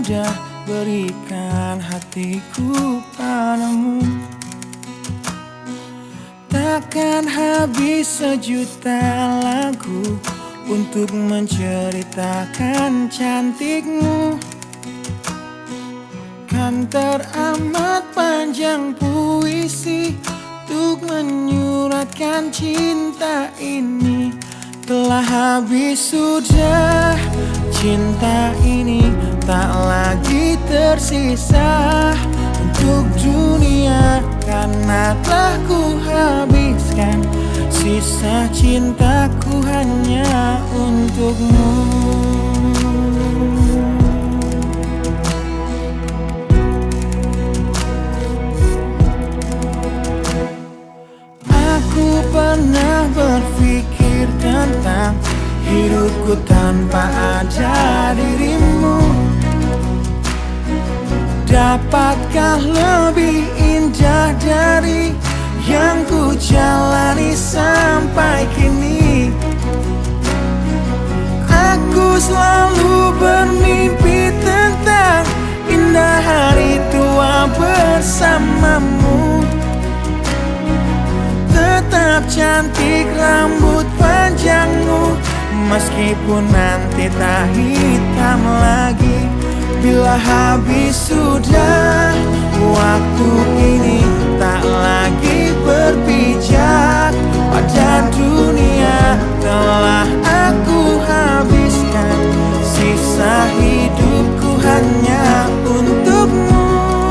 sudah berikan hatiku padamu. Takkan habis sejuta lagu untuk menceritakan cantikmu. Kan teramat panjang puisi untuk menyuratkan cinta ini. Telah habis sudah cinta ini, tak lagi tersisa untuk dunia, karena telah ku habiskan sisa cintaku hanya untukmu. Aku pernah berpikir tentang hidupku tanpa ada dirimu. Dapatkah lebih indah dari yang ku jalani sampai kini? Aku selalu bermimpi tentang indah hari tua bersamamu. Tetap cantik rambut panjangmu, meskipun nanti tak hitam lagi. Bila habis sudah waktu ini, tak lagi berpijak pada dunia. Telah aku habiskan sisa hidupku hanya untukmu.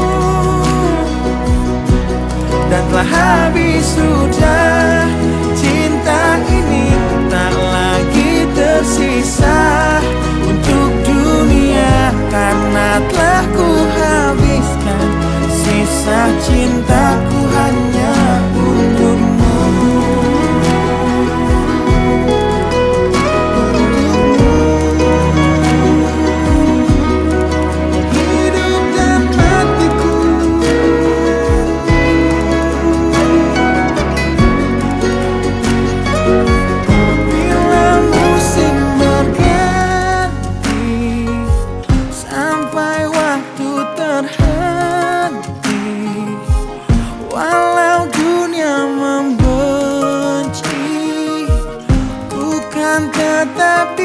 Dan telah habis sudah cinta ini, tak lagi tersisa untuk dunia, karena telah ku habiskan sisa cintaku hanya untukmu. Hidup dan matiku, bila musim berganti, sampai waktu terhenti, walau dunia membenci, ku kan tetap